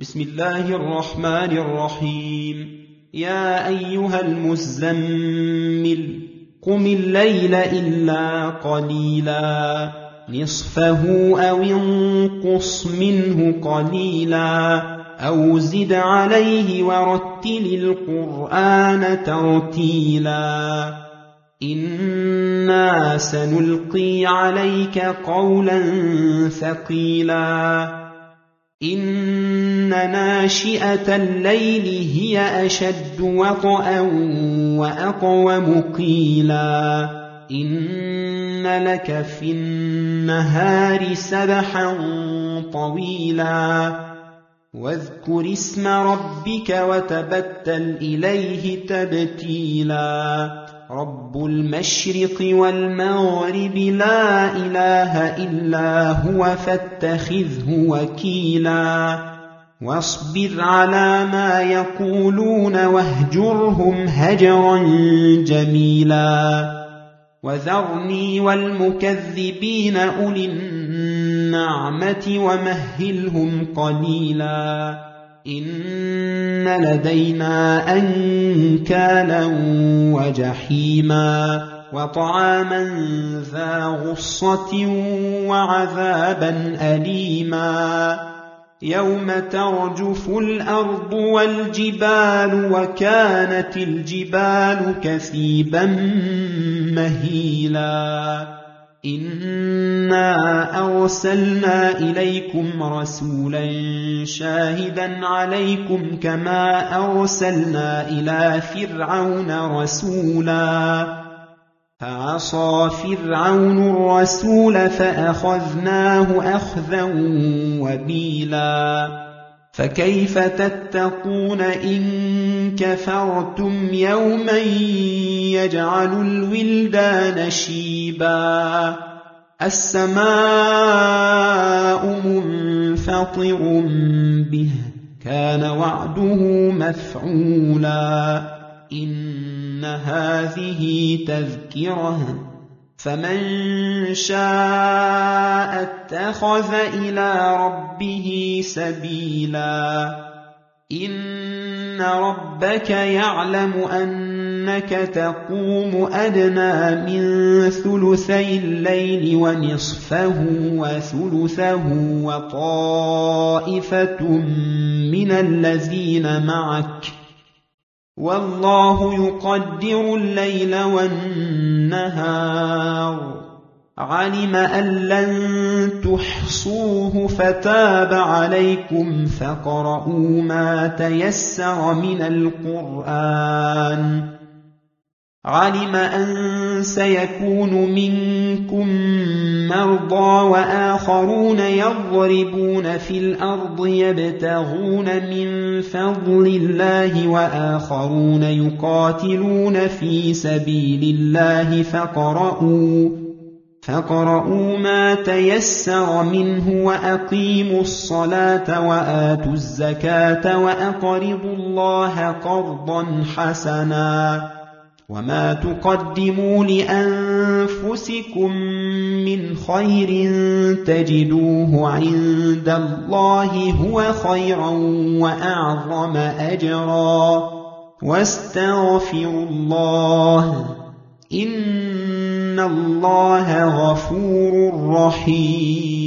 بسم الله الرحمن الرحيم. يا أيها المزمل قم الليل إلا قليلا نصفه أو انقص منه قليلا أو زد عليه ورتل القرآن ترتيلا إنا سنلقي عليك قولا ثقيلا إن ناشئة الليل هي أشد وطئا وأقوم قيلا إن لك في النهار سبحا طويلا واذكر اسم ربك وتبتل إليه تبتيلا رب المشرق والمغرب لا إله إلا هو فاتخذه وكيلا واصبر على ما يقولون واهجرهم هجرا جميلا وذرني والمكذبين أولي النعمة ومهلهم قليلا إن لدينا أنكالا وجحيما وطعاما ذا غصة وعذابا أليما يوم ترجف الأرض والجبال وكانت الجبال كثيبا مهيلا إنا أرسلنا إليكم رسولا شاهدا عليكم كما أرسلنا إلى فرعون رسولا فعصى فرعون الرسول فأخذناه أخذا وبيلا فكيف تتقون إن كفرتم يوما يجعل الولدان شيبا السماء منفطر به كان وعده مفعولا إن هذه تذكرة فمن شاء اتخذ إلى ربه سبيلا إن ربك يعلم أنك تقوم أدنى من ثلثي الليل ونصفه وثلثه وطائفة من الذين معك والله يقدر الليل والنهار علم أن لن تحصوه فتاب عليكم فاقرؤوا ما تيسر من القرآن علم أن سيكون منكم مرضى وآخرون يضربون في الأرض يبتغون من فضل الله وآخرون يقاتلون في سبيل الله فاقرؤوا ما تيسر منه وأقيموا الصلاة وآتوا الزكاة وأقرضوا الله قرضا حسنا وما تقدموا لأنفسكم من خير تجدوه عند الله هو خيرا وأعظم أجرا واستغفروا الله إن الله غفور رحيم